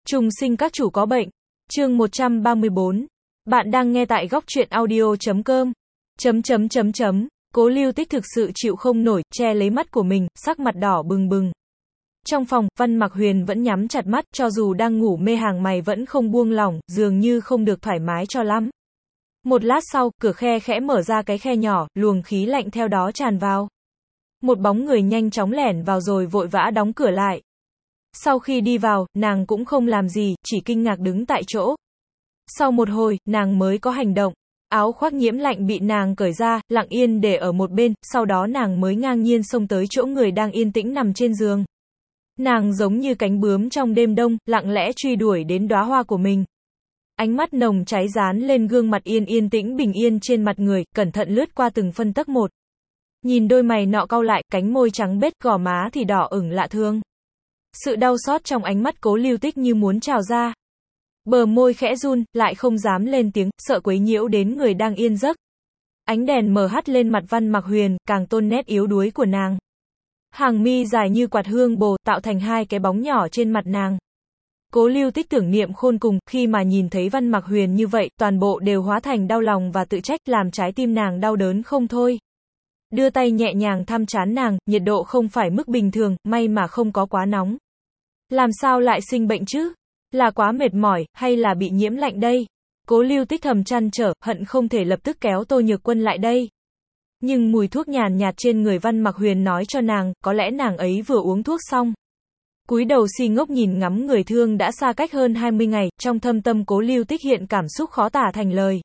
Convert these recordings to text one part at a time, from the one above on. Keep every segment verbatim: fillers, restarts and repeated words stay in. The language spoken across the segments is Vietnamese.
Trùng sinh các chủ có bệnh. Chương một trăm ba mươi bốn. Bạn đang nghe tại góc truyện audio chấm com. Chấm chấm chấm chấm. Cố Lưu Tích thực sự chịu không nổi, che lấy mắt của mình, sắc mặt đỏ bừng bừng. Trong phòng, Văn Mặc Huyền vẫn nhắm chặt mắt, cho dù đang ngủ mê hàng mày vẫn không buông lỏng, dường như không được thoải mái cho lắm. Một lát sau, cửa khe khẽ mở ra cái khe nhỏ, luồng khí lạnh theo đó tràn vào. Một bóng người nhanh chóng lẻn vào rồi vội vã đóng cửa lại. Sau khi đi vào, nàng cũng không làm gì, chỉ kinh ngạc đứng tại chỗ. Sau một hồi, nàng mới có hành động. Áo khoác nhiễm lạnh bị nàng cởi ra, lặng yên để ở một bên, sau đó nàng mới ngang nhiên xông tới chỗ người đang yên tĩnh nằm trên giường. Nàng giống như cánh bướm trong đêm đông, lặng lẽ truy đuổi đến đóa hoa của mình. Ánh mắt nồng cháy dán lên gương mặt yên yên tĩnh bình yên trên mặt người, cẩn thận lướt qua từng phân tấc một. Nhìn đôi mày nọ cau lại, cánh môi trắng bết, gò má thì đỏ ửng lạ thường. Sự đau xót trong ánh mắt Cố Lưu Tích như muốn trào ra. Bờ môi khẽ run, lại không dám lên tiếng, sợ quấy nhiễu đến người đang yên giấc. Ánh đèn mờ hắt lên mặt Văn Mặc Huyền, càng tôn nét yếu đuối của nàng. Hàng mi dài như quạt hương bồ, tạo thành hai cái bóng nhỏ trên mặt nàng. Cố Lưu Tích tưởng niệm khôn cùng, khi mà nhìn thấy Văn Mặc Huyền như vậy, toàn bộ đều hóa thành đau lòng và tự trách, làm trái tim nàng đau đớn không thôi. Đưa tay nhẹ nhàng thăm trán nàng, nhiệt độ không phải mức bình thường, may mà không có quá nóng. Làm sao lại sinh bệnh chứ? Là quá mệt mỏi, hay là bị nhiễm lạnh đây? Cố Lưu Tích thầm trăn trở, hận không thể lập tức kéo Tô Nhược Quân lại đây. Nhưng mùi thuốc nhàn nhạt trên người Văn Mặc Huyền nói cho nàng, có lẽ nàng ấy vừa uống thuốc xong. Cúi đầu si ngốc nhìn ngắm người thương đã xa cách hơn hai mươi ngày, trong thâm tâm Cố Lưu Tích hiện cảm xúc khó tả thành lời.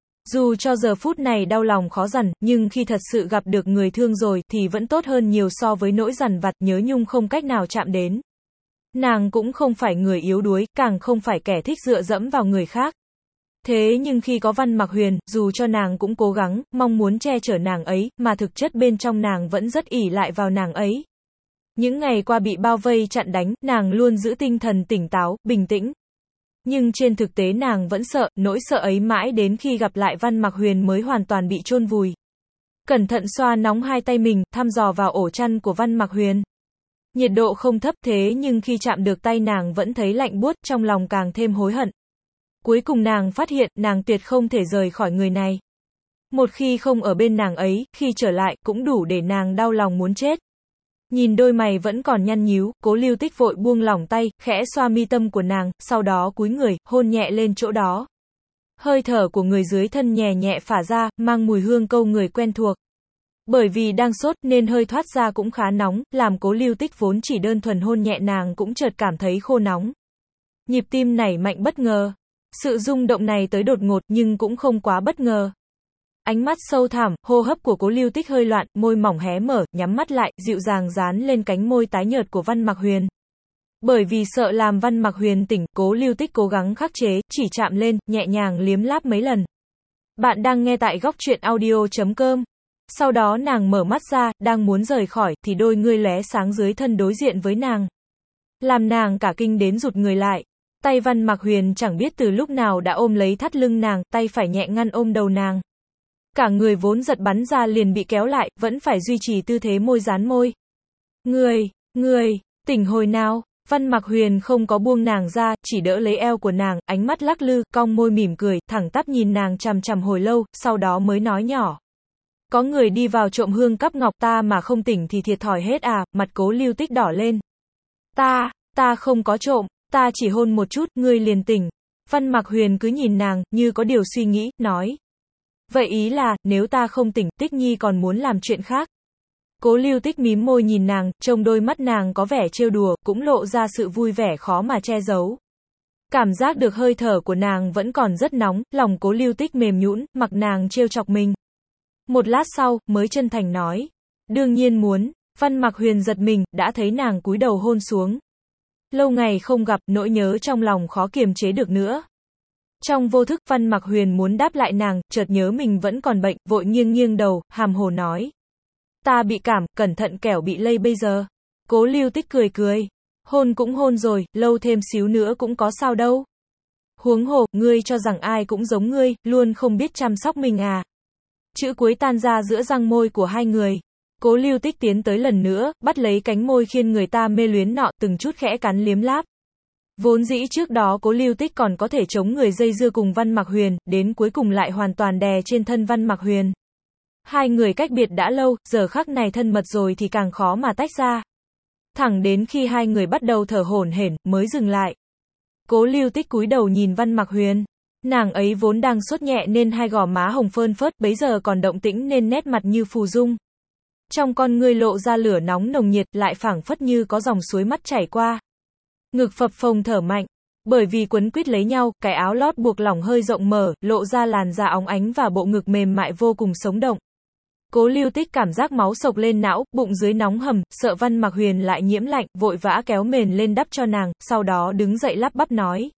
Dù cho giờ phút này đau lòng khó dằn, nhưng khi thật sự gặp được người thương rồi, thì vẫn tốt hơn nhiều so với nỗi dằn vặt nhớ nhung không cách nào chạm đến. Nàng cũng không phải người yếu đuối, càng không phải kẻ thích dựa dẫm vào người khác. Thế nhưng khi có Văn Mặc Huyền, dù cho nàng cũng cố gắng, mong muốn che chở nàng ấy, mà thực chất bên trong nàng vẫn rất ỷ lại vào nàng ấy. Những ngày qua bị bao vây chặn đánh, nàng luôn giữ tinh thần tỉnh táo, bình tĩnh. Nhưng trên thực tế nàng vẫn sợ, nỗi sợ ấy mãi đến khi gặp lại Văn Mặc Huyền mới hoàn toàn bị chôn vùi. Cẩn thận xoa nóng hai tay mình, thăm dò vào ổ chăn của Văn Mặc Huyền. Nhiệt độ không thấp thế nhưng khi chạm được tay nàng vẫn thấy lạnh buốt, trong lòng càng thêm hối hận. Cuối cùng nàng phát hiện, nàng tuyệt không thể rời khỏi người này. Một khi không ở bên nàng ấy, khi trở lại, cũng đủ để nàng đau lòng muốn chết. Nhìn đôi mày vẫn còn nhăn nhíu, Cố Lưu Tích vội buông lỏng tay, khẽ xoa mi tâm của nàng, sau đó cúi người, hôn nhẹ lên chỗ đó. Hơi thở của người dưới thân nhẹ nhẹ phả ra, mang mùi hương câu người quen thuộc. Bởi vì đang sốt nên hơi thoát ra cũng khá nóng, làm Cố Lưu Tích vốn chỉ đơn thuần hôn nhẹ nàng cũng chợt cảm thấy khô nóng. Nhịp tim nảy mạnh bất ngờ. Sự rung động này tới đột ngột nhưng cũng không quá bất ngờ. Ánh mắt sâu thẳm, hô hấp của Cố Lưu Tích hơi loạn, môi mỏng hé mở, nhắm mắt lại, dịu dàng dán lên cánh môi tái nhợt của Văn Mặc Huyền. Bởi vì sợ làm Văn Mặc Huyền tỉnh, Cố Lưu Tích cố gắng khắc chế, chỉ chạm lên, nhẹ nhàng liếm láp mấy lần. Bạn đang nghe tại góc truyện audio chấm com. Sau đó nàng mở mắt ra, đang muốn rời khỏi, thì đôi ngươi lóe sáng dưới thân đối diện với nàng. Làm nàng cả kinh đến rụt người lại. Tay Văn Mặc Huyền chẳng biết từ lúc nào đã ôm lấy thắt lưng nàng, tay phải nhẹ ngăn ôm đầu nàng. Cả người vốn giật bắn ra liền bị kéo lại, vẫn phải duy trì tư thế môi dán môi. Người, người, tỉnh hồi nào? Văn Mặc Huyền không có buông nàng ra, chỉ đỡ lấy eo của nàng, ánh mắt lắc lư, cong môi mỉm cười, thẳng tắp nhìn nàng chằm chằm hồi lâu, sau đó mới nói nhỏ. Có người đi vào trộm hương cắp ngọc ta mà không tỉnh thì thiệt thòi hết à, mặt Cố Lưu Tích đỏ lên. Ta, ta không có trộm, ta chỉ hôn một chút, ngươi liền tỉnh. Văn Mặc Huyền cứ nhìn nàng, như có điều suy nghĩ, nói. Vậy ý là, nếu ta không tỉnh, Tích Nhi còn muốn làm chuyện khác. Cố Lưu Tích mím môi nhìn nàng, trông đôi mắt nàng có vẻ trêu đùa, cũng lộ ra sự vui vẻ khó mà che giấu. Cảm giác được hơi thở của nàng vẫn còn rất nóng, lòng Cố Lưu Tích mềm nhũn, mặc nàng trêu chọc mình. Một lát sau, mới chân thành nói. Đương nhiên muốn. Văn Mặc Huyền giật mình, đã thấy nàng cúi đầu hôn xuống. Lâu ngày không gặp, nỗi nhớ trong lòng khó kiềm chế được nữa. Trong vô thức, Văn Mặc Huyền muốn đáp lại nàng, chợt nhớ mình vẫn còn bệnh, vội nghiêng nghiêng đầu, hàm hồ nói. Ta bị cảm, cẩn thận kẻo bị lây bây giờ. Cố Lưu Tích cười cười. Hôn cũng hôn rồi, lâu thêm xíu nữa cũng có sao đâu. Huống hồ, ngươi cho rằng ai cũng giống ngươi, luôn không biết chăm sóc mình à. Chữ cuối tan ra giữa răng môi của hai người. Cố Lưu Tích tiến tới lần nữa, bắt lấy cánh môi khiến người ta mê luyến nọ, từng chút khẽ cắn liếm láp. Vốn dĩ trước đó Cố Lưu Tích còn có thể chống người dây dưa cùng Văn Mặc Huyền, đến cuối cùng lại hoàn toàn đè trên thân Văn Mặc Huyền. Hai người cách biệt đã lâu, giờ khắc này thân mật rồi thì càng khó mà tách ra. Thẳng đến khi hai người bắt đầu thở hổn hển, mới dừng lại. Cố Lưu Tích cúi đầu nhìn Văn Mặc Huyền. Nàng ấy vốn đang sốt nhẹ nên hai gò má hồng phơn phớt, bấy giờ còn động tĩnh nên nét mặt như phù dung. Trong con ngươi lộ ra lửa nóng nồng nhiệt, lại phảng phất như có dòng suối mắt chảy qua. Ngực phập phồng thở mạnh. Bởi vì quấn quýt lấy nhau, cái áo lót buộc lỏng hơi rộng mở, lộ ra làn da óng ánh và bộ ngực mềm mại vô cùng sống động. Cố Lưu Tích cảm giác máu sộc lên não, bụng dưới nóng hầm, sợ Văn Mặc Huyền lại nhiễm lạnh, vội vã kéo mền lên đắp cho nàng, sau đó đứng dậy lắp bắp nói.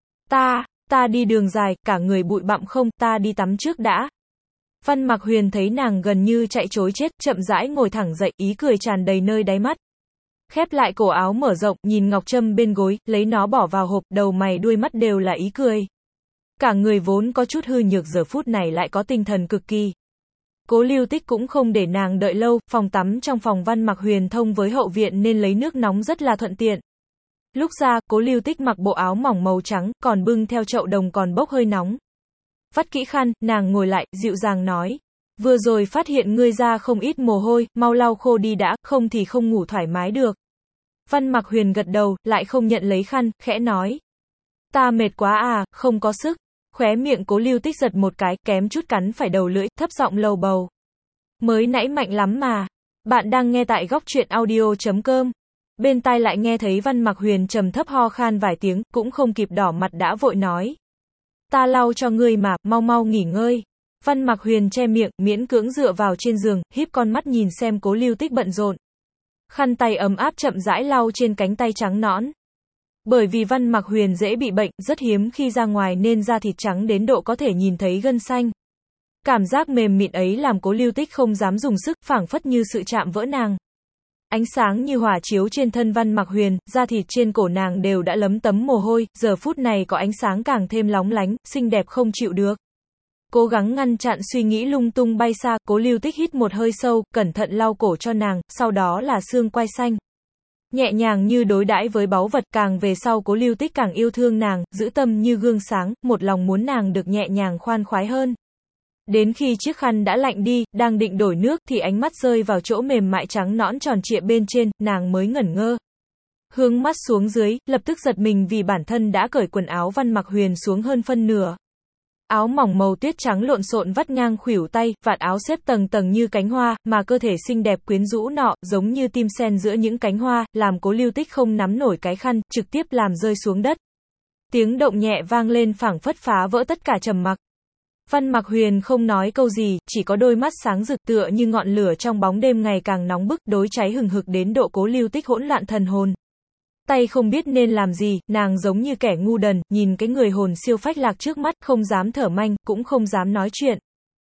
Ta, ta đi đường dài, cả người bụi bặm không, ta đi tắm trước đã. Văn Mặc Huyền thấy nàng gần như chạy trối chết, chậm rãi ngồi thẳng dậy, ý cười tràn đầy nơi đáy mắt. Khép lại cổ áo mở rộng, nhìn ngọc trâm bên gối, lấy nó bỏ vào hộp, đầu mày đuôi mắt đều là ý cười. Cả người vốn có chút hư nhược giờ phút này lại có tinh thần cực kỳ. Cố Lưu Tích cũng không để nàng đợi lâu, phòng tắm trong phòng Văn Mặc Huyền thông với hậu viện nên lấy nước nóng rất là thuận tiện. Lúc ra, Cố Lưu Tích mặc bộ áo mỏng màu trắng, còn bưng theo chậu đồng còn bốc hơi nóng. Vắt kỹ khăn, nàng ngồi lại, dịu dàng nói. Vừa rồi phát hiện ngươi ra không ít mồ hôi, mau lau khô đi đã, không thì không ngủ thoải mái được. Văn Mặc Huyền gật đầu, lại không nhận lấy khăn, khẽ nói. Ta mệt quá à, không có sức. Khóe miệng Cố Lưu Tích giật một cái, kém chút cắn phải đầu lưỡi, thấp giọng lầu bầu. Mới nãy mạnh lắm mà. Bạn đang nghe tại góc truyện audio chấm com. Bên tai lại nghe thấy Văn Mặc Huyền trầm thấp ho khan vài tiếng, cũng không kịp đỏ mặt đã vội nói. Ta lau cho ngươi mà, mau mau nghỉ ngơi. Văn Mặc Huyền che miệng, miễn cưỡng dựa vào trên giường, híp con mắt nhìn xem Cố Lưu Tích bận rộn. Khăn tay ấm áp chậm rãi lau trên cánh tay trắng nõn. Bởi vì Văn Mặc Huyền dễ bị bệnh, rất hiếm khi ra ngoài nên da thịt trắng đến độ có thể nhìn thấy gân xanh. Cảm giác mềm mịn ấy làm Cố Lưu Tích không dám dùng sức, phảng phất như sự chạm vỡ nàng. Ánh sáng như hỏa chiếu trên thân Văn Mặc Huyền, da thịt trên cổ nàng đều đã lấm tấm mồ hôi, giờ phút này có ánh sáng càng thêm lóng lánh, xinh đẹp không chịu được. Cố gắng ngăn chặn suy nghĩ lung tung bay xa, Cố Lưu Tích hít một hơi sâu, cẩn thận lau cổ cho nàng, sau đó là xương quai xanh. Nhẹ nhàng như đối đãi với báu vật, càng về sau Cố Lưu Tích càng yêu thương nàng, giữ tâm như gương sáng, một lòng muốn nàng được nhẹ nhàng khoan khoái hơn. Đến khi chiếc khăn đã lạnh đi, đang định đổi nước thì ánh mắt rơi vào chỗ mềm mại trắng nõn tròn trịa bên trên, nàng mới ngẩn ngơ. Hướng mắt xuống dưới, lập tức giật mình vì bản thân đã cởi quần áo Văn Mặc Huyền xuống hơn phân nửa. Áo mỏng màu tuyết trắng lộn xộn vắt ngang khuỷu tay, vạt áo xếp tầng tầng như cánh hoa, mà cơ thể xinh đẹp quyến rũ nọ, giống như tim sen giữa những cánh hoa, làm Cố Lưu Tích không nắm nổi cái khăn, trực tiếp làm rơi xuống đất. Tiếng động nhẹ vang lên phảng phất phá vỡ tất cả trầm mặc. Văn Mặc Huyền không nói câu gì, chỉ có đôi mắt sáng rực tựa như ngọn lửa trong bóng đêm ngày càng nóng bức, đối cháy hừng hực đến độ Cố Lưu Tích hỗn loạn thần hồn. Tay không biết nên làm gì, nàng giống như kẻ ngu đần, nhìn cái người hồn siêu phách lạc trước mắt, không dám thở manh, cũng không dám nói chuyện.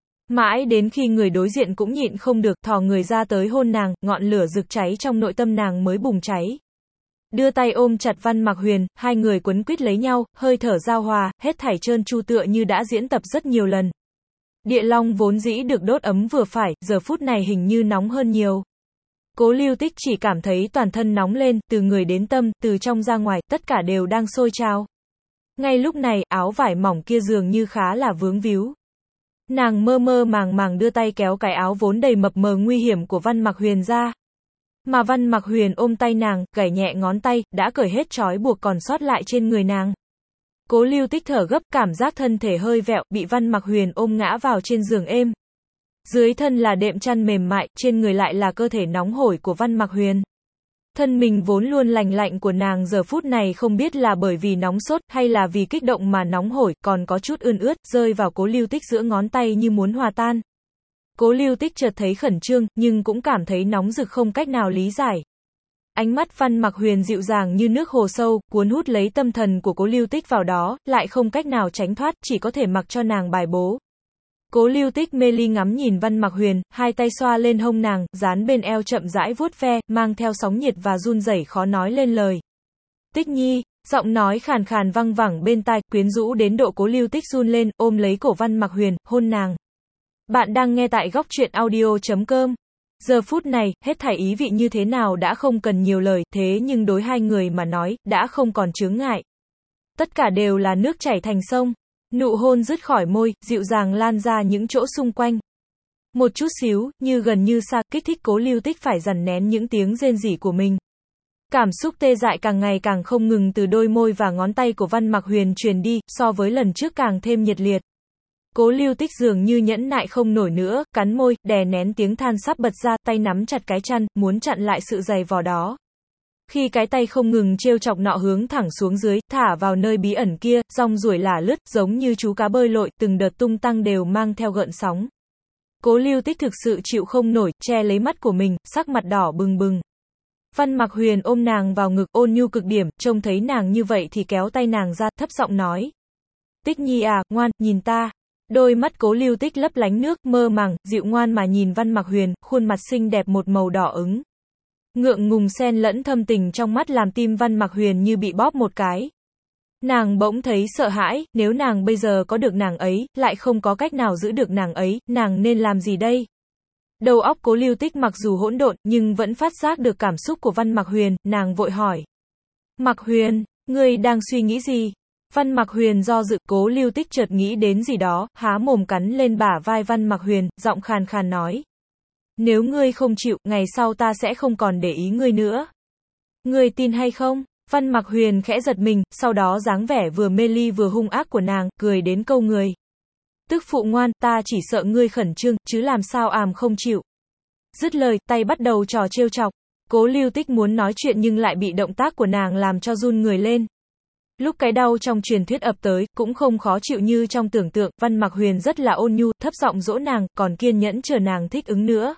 Mãi đến khi người đối diện cũng nhịn không được, thò người ra tới hôn nàng, ngọn lửa rực cháy trong nội tâm nàng mới bùng cháy. Đưa tay ôm chặt Văn Mặc Huyền, hai người quấn quýt lấy nhau, hơi thở giao hòa, hết thảy trơn tru tựa như đã diễn tập rất nhiều lần. Địa long vốn dĩ được đốt ấm vừa phải, giờ phút này hình như nóng hơn nhiều. Cố Lưu Tích chỉ cảm thấy toàn thân nóng lên, từ người đến tâm, từ trong ra ngoài, tất cả đều đang sôi trào. Ngay lúc này, áo vải mỏng kia dường như khá là vướng víu. Nàng mơ mơ màng màng đưa tay kéo cái áo vốn đầy mập mờ nguy hiểm của Văn Mặc Huyền ra. Mà Văn Mặc Huyền ôm tay nàng, gảy nhẹ ngón tay, đã cởi hết trói buộc còn sót lại trên người nàng. Cố Lưu Tích thở gấp, cảm giác thân thể hơi vẹo, bị Văn Mặc Huyền ôm ngã vào trên giường êm. Dưới thân là đệm chăn mềm mại, trên người lại là cơ thể nóng hổi của Văn Mặc Huyền. Thân mình vốn luôn lành lạnh của nàng giờ phút này không biết là bởi vì nóng sốt, hay là vì kích động mà nóng hổi, còn có chút ươn ướt, rơi vào Cố Lưu Tích giữa ngón tay như muốn hòa tan. Cố Lưu Tích chợt thấy khẩn trương, nhưng cũng cảm thấy nóng rực không cách nào lý giải. Ánh mắt Văn Mặc Huyền dịu dàng như nước hồ sâu, cuốn hút lấy tâm thần của Cố Lưu Tích vào đó, lại không cách nào tránh thoát, chỉ có thể mặc cho nàng bài bố. Cố Lưu Tích mê ly ngắm nhìn Văn Mặc Huyền, hai tay xoa lên hông nàng, dán bên eo chậm rãi vuốt ve, mang theo sóng nhiệt và run rẩy khó nói lên lời. Tích Nhi, giọng nói khàn khàn văng vẳng bên tai, quyến rũ đến độ Cố Lưu Tích run lên, ôm lấy cổ Văn Mặc Huyền, hôn nàng. Bạn đang nghe tại góc truyện audio chấm com. Giờ phút này, hết thảy ý vị như thế nào đã không cần nhiều lời, thế nhưng đối hai người mà nói, đã không còn chướng ngại. Tất cả đều là nước chảy thành sông. Nụ hôn dứt khỏi môi, dịu dàng lan ra những chỗ xung quanh. Một chút xíu, như gần như xa, kích thích Cố Lưu Tích phải dằn nén những tiếng rên rỉ của mình. Cảm xúc tê dại càng ngày càng không ngừng từ đôi môi và ngón tay của Văn Mặc Huyền truyền đi, so với lần trước càng thêm nhiệt liệt. Cố Lưu Tích dường như nhẫn nại không nổi nữa, cắn môi, đè nén tiếng than sắp bật ra, tay nắm chặt cái chăn, muốn chặn lại sự giày vò đó. Khi cái tay không ngừng trêu chọc nọ hướng thẳng xuống dưới, thả vào nơi bí ẩn kia, rong ruổi lả lướt, giống như chú cá bơi lội, từng đợt tung tăng đều mang theo gợn sóng. Cố Lưu Tích thực sự chịu không nổi, che lấy mắt của mình, sắc mặt đỏ bừng bừng. Văn Mặc Huyền ôm nàng vào ngực, ôn nhu cực điểm, trông thấy nàng như vậy thì kéo tay nàng ra, thấp giọng nói. Tích Nhi à, ngoan, nhìn ta. Đôi mắt Cố Lưu Tích lấp lánh nước, mơ màng, dịu ngoan mà nhìn Văn Mặc Huyền, khuôn mặt xinh đẹp một màu đỏ ứng. Ngượng ngùng xen lẫn thâm tình trong mắt làm tim Văn Mặc Huyền như bị bóp một cái. Nàng bỗng thấy sợ hãi, nếu nàng bây giờ có được nàng ấy, lại không có cách nào giữ được nàng ấy, nàng nên làm gì đây? Đầu óc Cố Lưu Tích mặc dù hỗn độn, nhưng vẫn phát giác được cảm xúc của Văn Mặc Huyền, nàng vội hỏi. Mặc Huyền, ngươi đang suy nghĩ gì? Văn Mặc Huyền do dự, Cố Lưu Tích chợt nghĩ đến gì đó, há mồm cắn lên bả vai Văn Mặc Huyền, giọng khàn khàn nói. Nếu ngươi không chịu, ngày sau ta sẽ không còn để ý ngươi nữa. Ngươi tin hay không? Văn Mặc Huyền khẽ giật mình, sau đó dáng vẻ vừa mê ly vừa hung ác của nàng, cười đến câu người. Tức phụ ngoan, ta chỉ sợ ngươi khẩn trương, chứ làm sao àm không chịu. Dứt lời, tay bắt đầu trò trêu chọc. Cố Lưu Tích muốn nói chuyện nhưng lại bị động tác của nàng làm cho run người lên. Lúc cái đau trong truyền thuyết ập tới, cũng không khó chịu như trong tưởng tượng, Văn Mặc Huyền rất là ôn nhu, thấp giọng dỗ nàng, còn kiên nhẫn chờ nàng thích ứng nữa.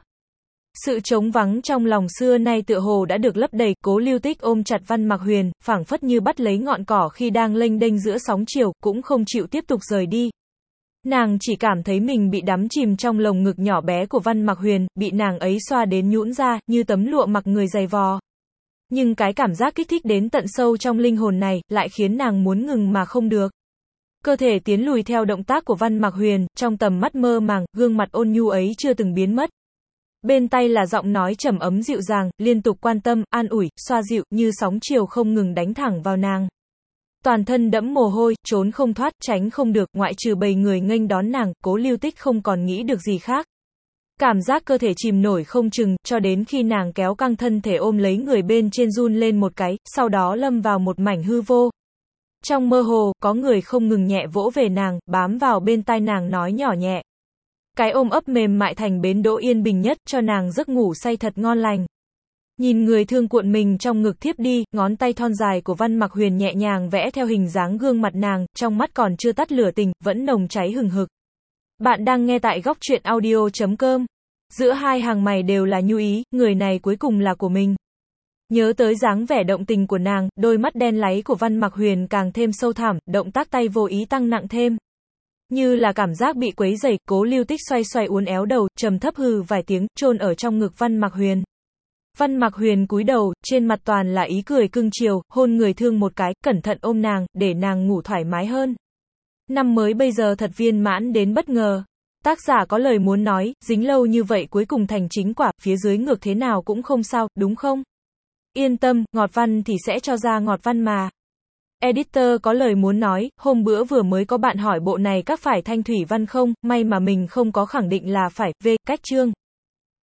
Sự trống vắng trong lòng xưa nay tựa hồ đã được lấp đầy, Cố Lưu Tích ôm chặt Văn Mặc Huyền, phảng phất như bắt lấy ngọn cỏ khi đang lênh đênh giữa sóng chiều, cũng không chịu tiếp tục rời đi. Nàng chỉ cảm thấy mình bị đắm chìm trong lồng ngực nhỏ bé của Văn Mặc Huyền, bị nàng ấy xoa đến nhũn ra, như tấm lụa mặc người dày vò. Nhưng cái cảm giác kích thích đến tận sâu trong linh hồn này, lại khiến nàng muốn ngừng mà không được. Cơ thể tiến lùi theo động tác của Văn Mặc Huyền, trong tầm mắt mơ màng, gương mặt ôn nhu ấy chưa từng biến mất. Bên tai là giọng nói trầm ấm dịu dàng, liên tục quan tâm, an ủi, xoa dịu, như sóng chiều không ngừng đánh thẳng vào nàng. Toàn thân đẫm mồ hôi, trốn không thoát, tránh không được, ngoại trừ bầy người nghênh đón nàng, Cố Lưu Tích không còn nghĩ được gì khác. Cảm giác cơ thể chìm nổi không chừng, cho đến khi nàng kéo căng thân thể ôm lấy người bên trên run lên một cái, sau đó lâm vào một mảnh hư vô. Trong mơ hồ, có người không ngừng nhẹ vỗ về nàng, bám vào bên tai nàng nói nhỏ nhẹ. Cái ôm ấp mềm mại thành bến đỗ yên bình nhất, cho nàng giấc ngủ say thật ngon lành. Nhìn người thương cuộn mình trong ngực thiếp đi, ngón tay thon dài của Văn Mặc Huyền nhẹ nhàng vẽ theo hình dáng gương mặt nàng, trong mắt còn chưa tắt lửa tình, vẫn nồng cháy hừng hực. Bạn đang nghe tại góc truyện audio chấm com. Giữa hai hàng mày đều là nhu ý, người này cuối cùng là của mình. Nhớ tới dáng vẻ động tình của nàng, đôi mắt đen láy của Văn Mặc Huyền càng thêm sâu thẳm, động tác tay vô ý tăng nặng thêm. Như là cảm giác bị quấy rầy, Cố Lưu Tích xoay xoay uốn éo đầu, trầm thấp hừ vài tiếng, chôn ở trong ngực Văn Mặc Huyền. Văn Mặc Huyền cúi đầu, trên mặt toàn là ý cười cưng chiều, hôn người thương một cái, cẩn thận ôm nàng, để nàng ngủ thoải mái hơn. Năm mới bây giờ thật viên mãn đến bất ngờ. Tác giả có lời muốn nói, dính lâu như vậy cuối cùng thành chính quả, phía dưới ngược thế nào cũng không sao, đúng không? Yên tâm, ngọt văn thì sẽ cho ra ngọt văn mà. Editor có lời muốn nói, hôm bữa vừa mới có bạn hỏi bộ này các phải thanh thủy văn không, may mà mình không có khẳng định là phải, v, cách chương.